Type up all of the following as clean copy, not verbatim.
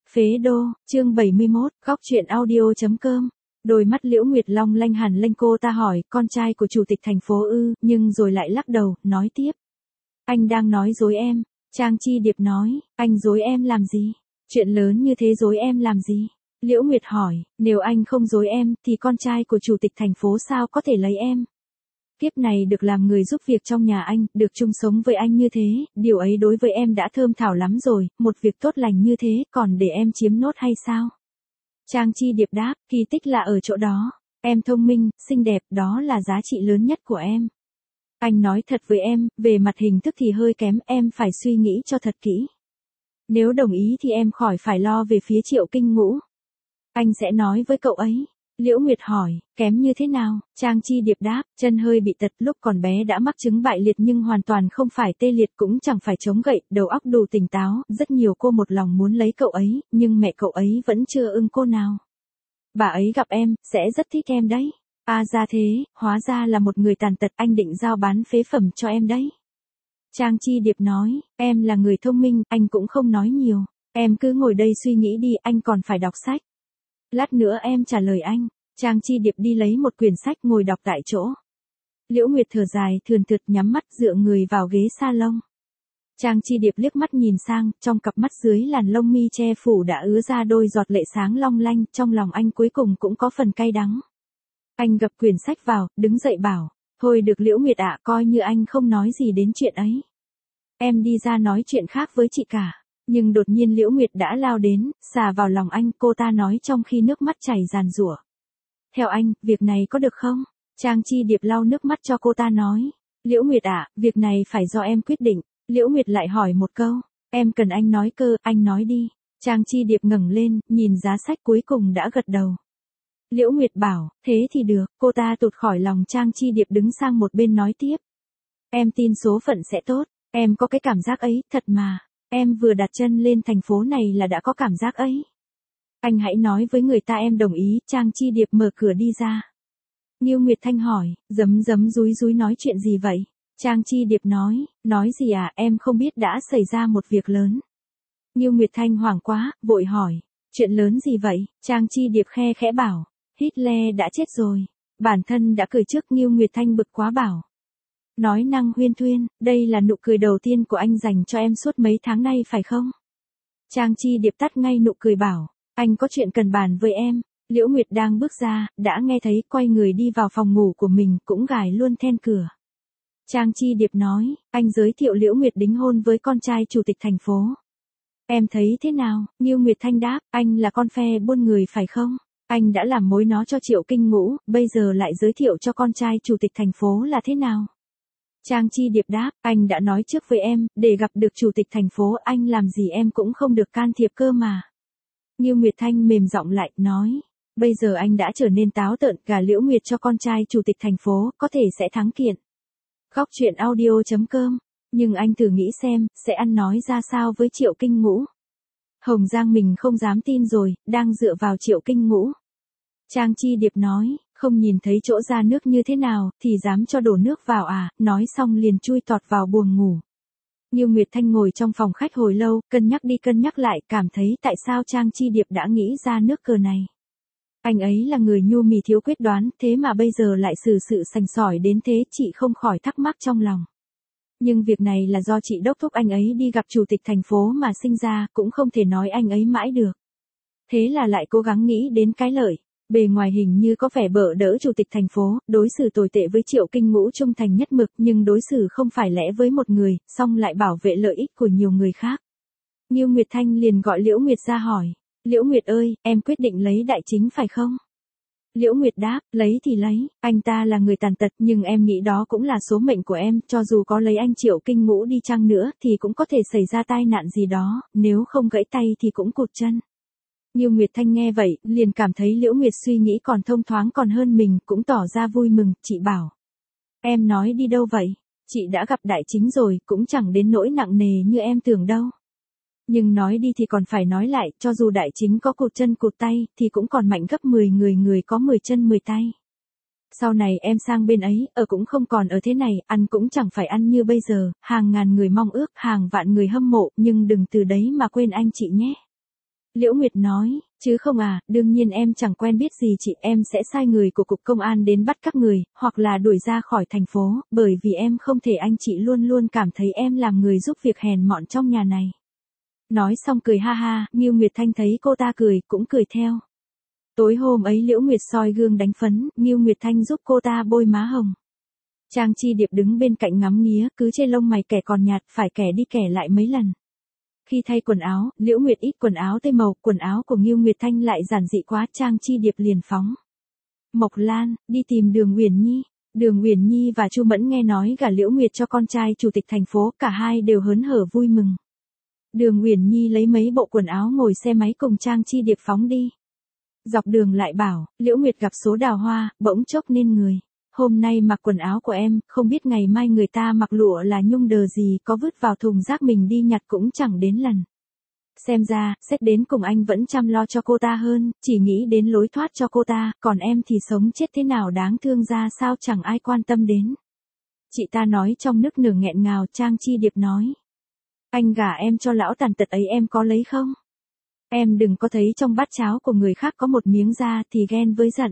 Phế đô, chương 71, góc truyện audio.com. Đôi mắt Liễu Nguyệt long lanh hẳn lên, cô ta hỏi, con trai của chủ tịch thành phố ư, nhưng rồi lại lắc đầu, nói tiếp. Anh đang nói dối em. Trang Chi Điệp nói, anh dối em làm gì? Chuyện lớn như thế dối em làm gì? Liễu Nguyệt hỏi, nếu anh không dối em, thì con trai của chủ tịch thành phố sao có thể lấy em? Kiếp này được làm người giúp việc trong nhà anh, được chung sống với anh như thế, điều ấy đối với em đã thơm thảo lắm rồi, một việc tốt lành như thế, còn để em chiếm nốt hay sao? Trang Chi Điệp đáp, kỳ tích là ở chỗ đó. Em thông minh, xinh đẹp, đó là giá trị lớn nhất của em. Anh nói thật với em, về mặt hình thức thì hơi kém, em phải suy nghĩ cho thật kỹ. Nếu đồng ý thì em khỏi phải lo về phía Triệu Kinh Ngũ. Anh sẽ nói với cậu ấy. Liễu Nguyệt hỏi, kém như thế nào? Trang Chi Điệp đáp, chân hơi bị tật, lúc còn bé đã mắc chứng bại liệt nhưng hoàn toàn không phải tê liệt, cũng chẳng phải chống gậy, đầu óc đủ tỉnh táo, rất nhiều cô một lòng muốn lấy cậu ấy, nhưng mẹ cậu ấy vẫn chưa ưng cô nào. Bà ấy gặp em, sẽ rất thích em đấy. À ra thế, hóa ra là một người tàn tật, anh định giao bán phế phẩm cho em đấy. Trang Chi Điệp nói, em là người thông minh, anh cũng không nói nhiều. Em cứ ngồi đây suy nghĩ đi, anh còn phải đọc sách. Lát nữa em trả lời anh. Trang Chi Điệp đi lấy một quyển sách ngồi đọc tại chỗ. Liễu Nguyệt thở dài, thườn thượt nhắm mắt dựa người vào ghế salon. Trang Chi Điệp liếc mắt nhìn sang, trong cặp mắt dưới làn lông mi che phủ đã ứa ra đôi giọt lệ sáng long lanh, trong lòng anh cuối cùng cũng có phần cay đắng. Anh gập quyển sách vào, đứng dậy bảo, thôi được Liễu Nguyệt ạ, coi như anh không nói gì đến chuyện ấy. Em đi ra nói chuyện khác với chị cả. Nhưng đột nhiên Liễu Nguyệt đã lao đến, xà vào lòng anh, cô ta nói trong khi nước mắt chảy ràn rủa. Theo anh, việc này có được không? Trang Chi Điệp lau nước mắt cho cô ta nói. Liễu Nguyệt ạ, việc này phải do em quyết định. Liễu Nguyệt lại hỏi một câu. Em cần anh nói cơ, anh nói đi. Trang Chi Điệp ngẩng lên, nhìn giá sách cuối cùng đã gật đầu. Liễu Nguyệt bảo, thế thì được, cô ta tụt khỏi lòng Trang Chi Điệp đứng sang một bên nói tiếp. Em tin số phận sẽ tốt, em có cái cảm giác ấy, thật mà. Em vừa đặt chân lên thành phố này là đã có cảm giác ấy. Anh hãy nói với người ta em đồng ý. Trang Chi Điệp mở cửa đi ra. Ngưu Nguyệt Thanh hỏi, giấm rúi rúi nói chuyện gì vậy? Trang Chi Điệp nói gì à, em không biết đã xảy ra một việc lớn. Ngưu Nguyệt Thanh hoảng quá, vội hỏi, chuyện lớn gì vậy? Trang Chi Điệp khe khẽ bảo, Hitler đã chết rồi. Bản thân đã cười trước. Ngưu Nguyệt Thanh bực quá bảo. Nói năng huyên thuyên, đây là nụ cười đầu tiên của anh dành cho em suốt mấy tháng nay phải không? Trang Chi Điệp tắt ngay nụ cười bảo, anh có chuyện cần bàn với em. Liễu Nguyệt đang bước ra, đã nghe thấy, quay người đi vào phòng ngủ của mình, cũng gài luôn then cửa. Trang Chi Điệp nói, anh giới thiệu Liễu Nguyệt đính hôn với con trai chủ tịch thành phố. Em thấy thế nào? Ngưu Nguyệt Thanh đáp, anh là con phe buôn người phải không? Anh đã làm mối nó cho Triệu Kinh Ngũ, bây giờ lại giới thiệu cho con trai chủ tịch thành phố là thế nào? Trang Chi Điệp đáp, anh đã nói trước với em, để gặp được chủ tịch thành phố anh làm gì em cũng không được can thiệp cơ mà. Ngưu Nguyệt Thanh mềm giọng lại, nói, bây giờ anh đã trở nên táo tợn, gả Liễu Nguyệt cho con trai chủ tịch thành phố, có thể sẽ thắng kiện. Góc truyện audio.com, nhưng anh thử nghĩ xem, sẽ ăn nói ra sao với Triệu Kinh Ngũ. Hồng Giang mình không dám tin rồi, đang dựa vào Triệu Kinh Ngũ. Trang Chi Điệp nói, không nhìn thấy chỗ ra nước như thế nào, thì dám cho đổ nước vào à, nói xong liền chui tọt vào buồng ngủ. Ngưu Nguyệt Thanh ngồi trong phòng khách hồi lâu, cân nhắc đi cân nhắc lại, cảm thấy tại sao Trang Chi Điệp đã nghĩ ra nước cờ này. Anh ấy là người nhu mì thiếu quyết đoán, thế mà bây giờ lại xử sự sành sỏi đến thế, chị không khỏi thắc mắc trong lòng. Nhưng việc này là do chị đốc thúc anh ấy đi gặp chủ tịch thành phố mà sinh ra, cũng không thể nói anh ấy mãi được. Thế là lại cố gắng nghĩ đến cái lợi. Bề ngoài hình như có vẻ bợ đỡ chủ tịch thành phố, đối xử tồi tệ với Triệu Kinh Ngũ trung thành nhất mực, nhưng đối xử không phải lẽ với một người, song lại bảo vệ lợi ích của nhiều người khác. Ngưu Nguyệt Thanh liền gọi Liễu Nguyệt ra hỏi, Liễu Nguyệt ơi, em quyết định lấy đại chính phải không? Liễu Nguyệt đáp, lấy thì lấy, anh ta là người tàn tật nhưng em nghĩ đó cũng là số mệnh của em, cho dù có lấy anh Triệu Kinh Ngũ đi chăng nữa thì cũng có thể xảy ra tai nạn gì đó, nếu không gãy tay thì cũng cụt chân. Ngưu Nguyệt Thanh nghe vậy, liền cảm thấy Liễu Nguyệt suy nghĩ còn thông thoáng còn hơn mình, cũng tỏ ra vui mừng, chị bảo. Em nói đi đâu vậy? Chị đã gặp đại chính rồi, cũng chẳng đến nỗi nặng nề như em tưởng đâu. Nhưng nói đi thì còn phải nói lại, cho dù đại chính có cụt chân cụt tay, thì cũng còn mạnh gấp 10 người có 10 chân 10 tay. Sau này em sang bên ấy, ở cũng không còn ở thế này, ăn cũng chẳng phải ăn như bây giờ, hàng ngàn người mong ước, hàng vạn người hâm mộ, nhưng đừng từ đấy mà quên anh chị nhé. Liễu Nguyệt nói, chứ không à, đương nhiên em chẳng quen biết gì chị, em sẽ sai người của cục công an đến bắt các người, hoặc là đuổi ra khỏi thành phố, bởi vì em không thể anh chị luôn luôn cảm thấy em làm người giúp việc hèn mọn trong nhà này. Nói xong cười ha ha, Ngưu Nguyệt Thanh thấy cô ta cười, cũng cười theo. Tối hôm ấy Liễu Nguyệt soi gương đánh phấn, Ngưu Nguyệt Thanh giúp cô ta bôi má hồng. Trang Chi Điệp đứng bên cạnh ngắm nghía, cứ chê lông mày kẻ còn nhạt, phải kẻ đi kẻ lại mấy lần. Khi thay quần áo, Liễu Nguyệt ít quần áo tây màu, quần áo của Ngưu Nguyệt Thanh lại giản dị quá, Trang Chi Điệp liền phóng. Mộc Lan, đi tìm Đường Uyển Nhi. Đường Uyển Nhi và Chu Mẫn nghe nói gả Liễu Nguyệt cho con trai chủ tịch thành phố, cả hai đều hớn hở vui mừng. Đường Uyển Nhi lấy mấy bộ quần áo ngồi xe máy cùng Trang Chi Điệp phóng đi. Dọc đường lại bảo, Liễu Nguyệt gặp số đào hoa, bỗng chốc nên người. Hôm nay mặc quần áo của em, không biết ngày mai người ta mặc lụa là nhung đờ gì, có vứt vào thùng rác mình đi nhặt cũng chẳng đến lần. Xem ra, xét đến cùng anh vẫn chăm lo cho cô ta hơn, chỉ nghĩ đến lối thoát cho cô ta, còn em thì sống chết thế nào đáng thương ra sao chẳng ai quan tâm đến. Chị ta nói trong nức nở nghẹn ngào. Trang Chi Điệp nói. Anh gả em cho lão tàn tật ấy em có lấy không? Em đừng có thấy trong bát cháo của người khác có một miếng da thì ghen với giận.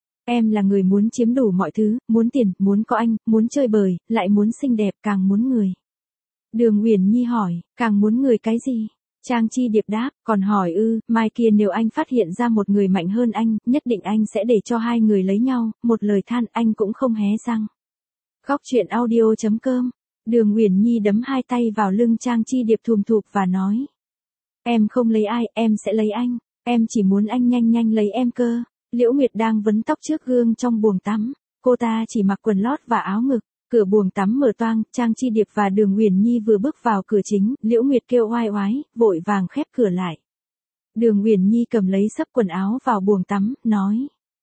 Em là người muốn chiếm đủ mọi thứ, muốn tiền, muốn có anh, muốn chơi bời, lại muốn xinh đẹp, càng muốn người. Đường Uyển Nhi hỏi, càng muốn người cái gì? Trang Chi Điệp đáp, còn hỏi mai kia nếu anh phát hiện ra một người mạnh hơn anh, nhất định anh sẽ để cho hai người lấy nhau, một lời than anh cũng không hé răng. Góc truyện audio.com. Đường Uyển Nhi đấm hai tay vào lưng Trang Chi Điệp thùm thụp và nói. Em không lấy ai, em sẽ lấy anh, em chỉ muốn anh nhanh nhanh lấy em cơ. Liễu Nguyệt đang vấn tóc trước gương trong buồng tắm, cô ta chỉ mặc quần lót và áo ngực, cửa buồng tắm mở toang, Trang Chi Điệp và Đường Uyển Nhi vừa bước vào cửa chính, Liễu Nguyệt kêu oai oái, vội vàng khép cửa lại. Đường Uyển Nhi cầm lấy xấp quần áo vào buồng tắm, nói.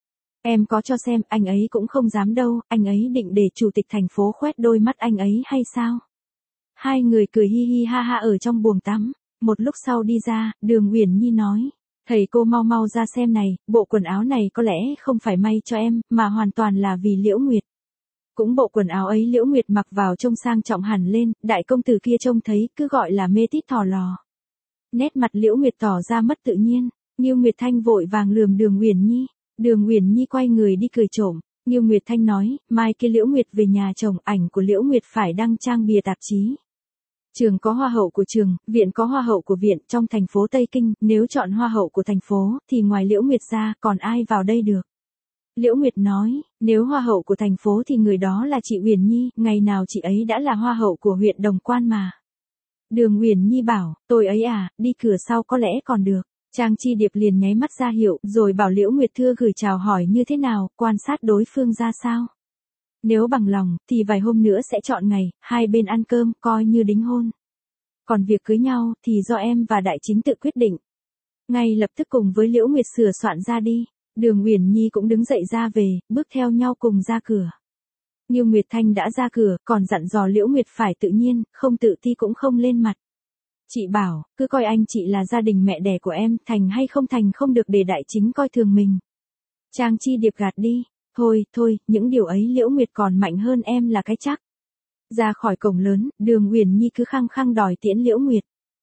Em có cho xem, anh ấy cũng không dám đâu, anh ấy định để chủ tịch thành phố khoét đôi mắt anh ấy hay sao? Hai người cười hi hi ha ha ở trong buồng tắm, một lúc sau đi ra, Đường Uyển Nhi nói. Thầy cô mau mau ra xem này, bộ quần áo này có lẽ không phải may cho em, mà hoàn toàn là vì Liễu Nguyệt. Cũng bộ quần áo ấy Liễu Nguyệt mặc vào trông sang trọng hẳn lên, đại công tử kia trông thấy cứ gọi là mê tít thò lò. Nét mặt Liễu Nguyệt tỏ ra mất tự nhiên, Ngưu Nguyệt Thanh vội vàng lườm Đường Uyển Nhi. Đường Uyển Nhi quay người đi cười trộm, Ngưu Nguyệt Thanh nói, mai kia Liễu Nguyệt về nhà chồng, ảnh của Liễu Nguyệt phải đăng trang bìa tạp chí. Trường có hoa hậu của trường, viện có hoa hậu của viện, trong thành phố Tây Kinh, nếu chọn hoa hậu của thành phố, thì ngoài Liễu Nguyệt ra, còn ai vào đây được? Liễu Nguyệt nói, nếu hoa hậu của thành phố thì người đó là chị Uyển Nhi, ngày nào chị ấy đã là hoa hậu của huyện Đồng Quan mà. Đường Uyển Nhi bảo, tôi ấy à, đi cửa sau có lẽ còn được. Trang Chi Điệp liền nháy mắt ra hiệu, rồi bảo Liễu Nguyệt thưa gửi chào hỏi như thế nào, quan sát đối phương ra sao. Nếu bằng lòng, thì vài hôm nữa sẽ chọn ngày, hai bên ăn cơm, coi như đính hôn. Còn việc cưới nhau, thì do em và Đại Chính tự quyết định. Ngay lập tức cùng với Liễu Nguyệt sửa soạn ra đi. Đường Uyển Nhi cũng đứng dậy ra về, bước theo nhau cùng ra cửa. Ngưu Nguyệt Thanh đã ra cửa, còn dặn dò Liễu Nguyệt phải tự nhiên, không tự ti cũng không lên mặt. Chị bảo, cứ coi anh chị là gia đình mẹ đẻ của em, thành hay không thành không được để Đại Chính coi thường mình. Trang Chi Điệp gạt đi. Thôi, những điều ấy Liễu Nguyệt còn mạnh hơn em là cái chắc. Ra khỏi cổng lớn, Đường Uyển Nhi cứ khăng khăng đòi tiễn Liễu Nguyệt.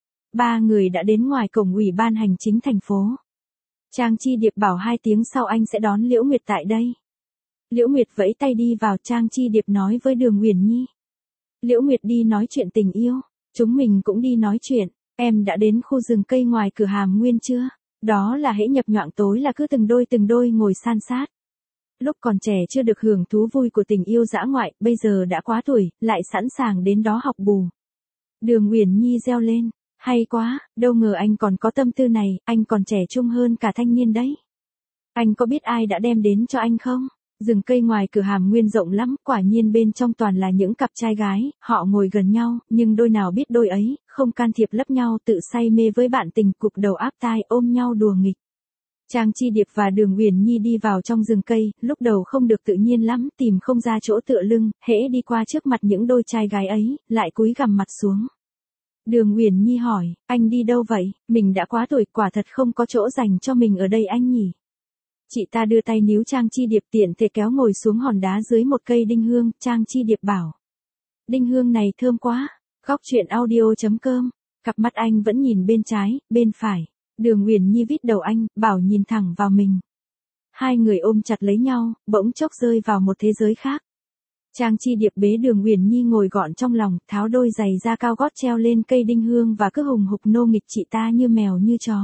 Ba người đã đến ngoài cổng ủy ban hành chính thành phố. Trang Chi Điệp bảo 2 tiếng sau anh sẽ đón Liễu Nguyệt tại đây. Liễu Nguyệt vẫy tay đi vào, Trang Chi Điệp nói với Đường Uyển Nhi. Liễu Nguyệt đi nói chuyện tình yêu, chúng mình cũng đi nói chuyện, em đã đến khu rừng cây ngoài cửa Hàm Nguyên chưa? Đó là hễ nhập nhoạng tối là cứ từng đôi ngồi san sát. Lúc còn trẻ chưa được hưởng thú vui của tình yêu dã ngoại, bây giờ đã quá tuổi, lại sẵn sàng đến đó học bù. Đường Uyển Nhi reo lên, hay quá, đâu ngờ anh còn có tâm tư này, anh còn trẻ trung hơn cả thanh niên đấy. Anh có biết ai đã đem đến cho anh không? Rừng cây ngoài cửa Hàm Nguyên rộng lắm, quả nhiên bên trong toàn là những cặp trai gái, họ ngồi gần nhau, nhưng đôi nào biết đôi ấy, không can thiệp lấp nhau, tự say mê với bạn tình, cụp đầu áp tai ôm nhau đùa nghịch. Trang Chi Điệp và Đường Uyển Nhi đi vào trong rừng cây, lúc đầu không được tự nhiên lắm, tìm không ra chỗ tựa lưng, hễ đi qua trước mặt những đôi trai gái ấy, lại cúi gằm mặt xuống. Đường Uyển Nhi hỏi, anh đi đâu vậy, mình đã quá tuổi, quả thật không có chỗ dành cho mình ở đây anh nhỉ. Chị ta đưa tay níu Trang Chi Điệp tiện thể kéo ngồi xuống hòn đá dưới một cây đinh hương, Trang Chi Điệp bảo. Đinh hương này thơm quá, góc truyện audio.com, cặp mắt anh vẫn nhìn bên trái, bên phải. Đường Uyển Nhi vít đầu anh, bảo nhìn thẳng vào mình. Hai người ôm chặt lấy nhau, bỗng chốc rơi vào một thế giới khác. Trang Chi Điệp bế Đường Uyển Nhi ngồi gọn trong lòng, tháo đôi giày da cao gót treo lên cây đinh hương và cứ hùng hục nô nghịch chị ta như mèo như chó.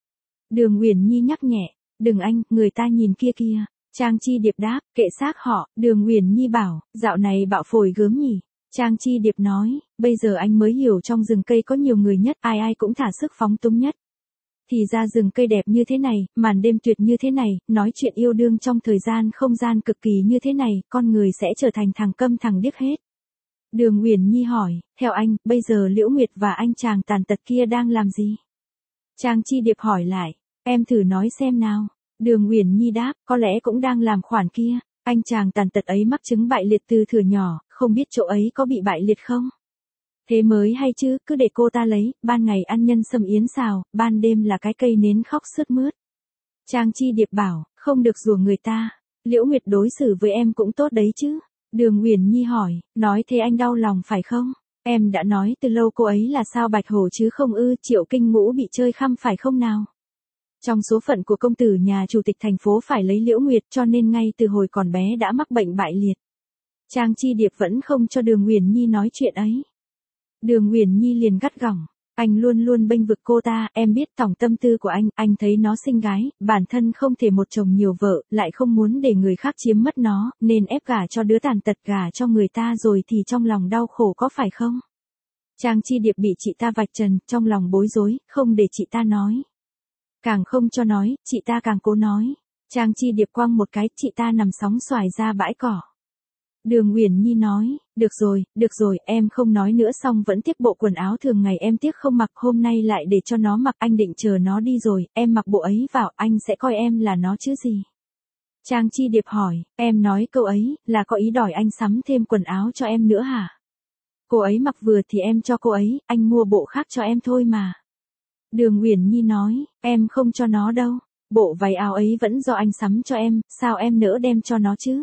Đường Uyển Nhi nhắc nhẹ, đừng anh, người ta nhìn kia kia. Trang Chi Điệp đáp, kệ xác họ. Đường Uyển Nhi bảo, dạo này bạo phổi gớm nhỉ. Trang Chi Điệp nói, bây giờ anh mới hiểu trong rừng cây có nhiều người nhất, ai ai cũng thả sức phóng túng nhất. Thì ra rừng cây đẹp như thế này, màn đêm tuyệt như thế này, nói chuyện yêu đương trong thời gian không gian cực kỳ như thế này, con người sẽ trở thành thằng câm thằng điếc hết. Đường Uyển Nhi hỏi, theo anh, bây giờ Liễu Nguyệt và anh chàng tàn tật kia đang làm gì? Trang Chi Điệp hỏi lại, em thử nói xem nào. Đường Uyển Nhi đáp, có lẽ cũng đang làm khoản kia. Anh chàng tàn tật ấy mắc chứng bại liệt từ thuở nhỏ, không biết chỗ ấy có bị bại liệt không? Thế mới hay chứ, cứ để cô ta lấy, ban ngày ăn nhân sâm yến xào, ban đêm là cái cây nến khóc sướt mướt. Trang Chi Điệp bảo, không được rủa người ta. Liễu Nguyệt đối xử với em cũng tốt đấy chứ. Đường Uyển Nhi hỏi, nói thế anh đau lòng phải không? Em đã nói từ lâu cô ấy là sao bạch hổ chứ không ư, Triệu Kinh Ngũ bị chơi khăm phải không nào? Trong số phận của công tử nhà chủ tịch thành phố phải lấy Liễu Nguyệt cho nên ngay từ hồi còn bé đã mắc bệnh bại liệt. Trang Chi Điệp vẫn không cho Đường Uyển Nhi nói chuyện ấy. Đường Uyển Nhi liền gắt gỏng, anh luôn luôn bênh vực cô ta, em biết tổng tâm tư của anh thấy nó xinh gái, bản thân không thể một chồng nhiều vợ, lại không muốn để người khác chiếm mất nó, nên ép gả cho đứa tàn tật gả cho người ta rồi thì trong lòng đau khổ có phải không? Trang Chi Điệp bị chị ta vạch trần, trong lòng bối rối, không để chị ta nói. Càng không cho nói, chị ta càng cố nói. Trang Chi Điệp quăng một cái, chị ta nằm sóng xoài ra bãi cỏ. Đường Uyển Nhi nói, được rồi, em không nói nữa xong vẫn tiếc bộ quần áo thường ngày em tiếc không mặc, hôm nay lại để cho nó mặc, anh định chờ nó đi rồi, em mặc bộ ấy vào, anh sẽ coi em là nó chứ gì. Trang Chi Điệp hỏi, em nói câu ấy, là có ý đòi anh sắm thêm quần áo cho em nữa hả? Cô ấy mặc vừa thì em cho cô ấy, anh mua bộ khác cho em thôi mà. Đường Uyển Nhi nói, em không cho nó đâu, bộ váy áo ấy vẫn do anh sắm cho em, sao em nỡ đem cho nó chứ?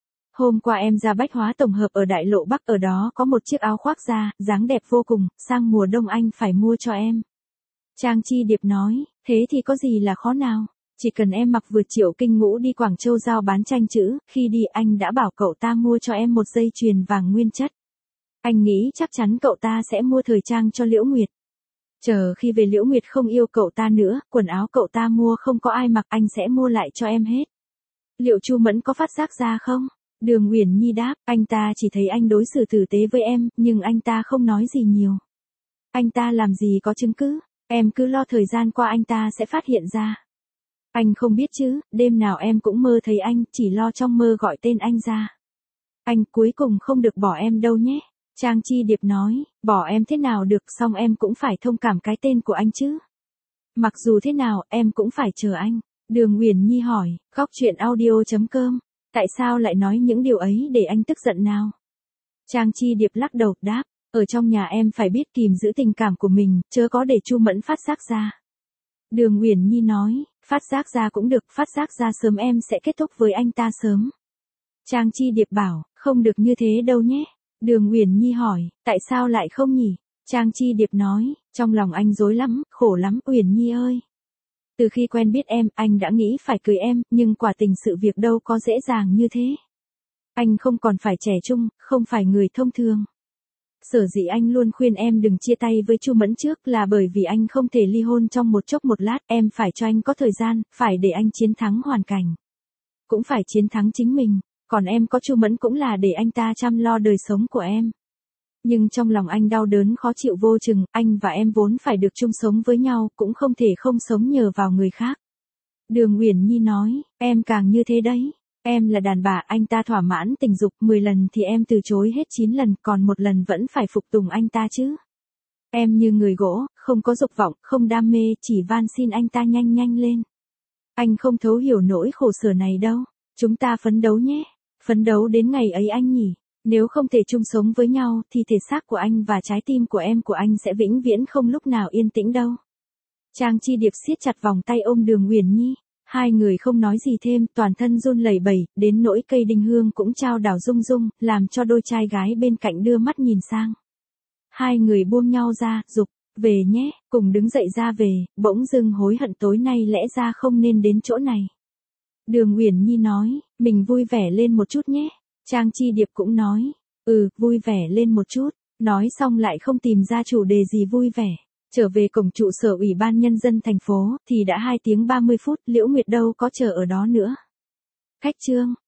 Hôm qua em ra bách hóa tổng hợp ở Đại Lộ Bắc, ở đó có một chiếc áo khoác da, dáng đẹp vô cùng, sang mùa đông anh phải mua cho em. Trang Chi Điệp nói, thế thì có gì là khó nào, chỉ cần em mặc vừa Triệu Kinh Ngũ đi Quảng Châu giao bán tranh chữ, khi đi anh đã bảo cậu ta mua cho em một dây chuyền vàng nguyên chất. Anh nghĩ chắc chắn cậu ta sẽ mua thời trang cho Liễu Nguyệt. Chờ khi về Liễu Nguyệt không yêu cậu ta nữa, quần áo cậu ta mua không có ai mặc, anh sẽ mua lại cho em hết. Liệu Chu Mẫn có phát giác ra không? Đường Uyển Nhi đáp, anh ta chỉ thấy anh đối xử tử tế với em, nhưng anh ta không nói gì nhiều. Anh ta làm gì có chứng cứ, em cứ lo thời gian qua anh ta sẽ phát hiện ra. Anh không biết chứ, đêm nào em cũng mơ thấy anh, chỉ lo trong mơ gọi tên anh ra. Anh cuối cùng không được bỏ em đâu nhé. Trang Chi Điệp nói, bỏ em thế nào được, xong em cũng phải thông cảm cái tên của anh chứ. Mặc dù thế nào, em cũng phải chờ anh. Đường Uyển Nhi hỏi, góc truyện audio.com, tại sao lại nói những điều ấy để anh tức giận nào? Trang Chi Điệp lắc đầu, đáp, ở trong nhà em phải biết kìm giữ tình cảm của mình, chớ có để Chu Mẫn phát giác ra. Đường Uyển Nhi nói, phát giác ra cũng được, phát giác ra sớm em sẽ kết thúc với anh ta sớm. Trang Chi Điệp bảo, không được như thế đâu nhé. Đường Uyển Nhi hỏi, tại sao lại không nhỉ? Trang Chi Điệp nói, trong lòng anh rối lắm, khổ lắm, Uyển Nhi ơi. Từ khi quen biết em, anh đã nghĩ phải cưới em, nhưng quả tình sự việc đâu có dễ dàng như thế. Anh không còn phải trẻ trung, không phải người thông thường. Sở dĩ anh luôn khuyên em đừng chia tay với Chu Mẫn trước là bởi vì anh không thể ly hôn trong một chốc một lát, em phải cho anh có thời gian, phải để anh chiến thắng hoàn cảnh. Cũng phải chiến thắng chính mình, còn em có Chu Mẫn cũng là để anh ta chăm lo đời sống của em. Nhưng trong lòng anh đau đớn khó chịu vô chừng, anh và em vốn phải được chung sống với nhau, cũng không thể không sống nhờ vào người khác. Đường Uyển Nhi nói, em càng như thế đấy. Em là đàn bà, anh ta thỏa mãn tình dục 10 lần thì em từ chối hết 9 lần, còn một lần vẫn phải phục tùng anh ta chứ. Em như người gỗ, không có dục vọng, không đam mê, chỉ van xin anh ta nhanh nhanh lên. Anh không thấu hiểu nỗi khổ sở này đâu. Chúng ta phấn đấu nhé. Phấn đấu đến ngày ấy anh nhỉ. Nếu không thể chung sống với nhau thì thể xác của anh và trái tim của anh sẽ vĩnh viễn không lúc nào yên tĩnh đâu. Trang Chi Điệp siết chặt vòng tay ôm Đường Uyển Nhi. Hai người không nói gì thêm, toàn thân run lẩy bẩy, đến nỗi cây đinh hương cũng chao đảo rung rung, làm cho đôi trai gái bên cạnh đưa mắt nhìn sang. Hai người buông nhau ra, dục, Về nhé, cùng đứng dậy ra về, bỗng dưng hối hận tối nay lẽ ra không nên đến chỗ này. Đường Uyển Nhi nói, mình vui vẻ lên một chút nhé. Trang Chi Điệp cũng nói, vui vẻ lên một chút. Nói xong lại không tìm ra chủ đề gì vui vẻ. Trở về cổng trụ sở Ủy ban Nhân dân thành phố, thì đã 2 tiếng 30 phút, Liễu Nguyệt đâu có chờ ở đó nữa. Khách Trương,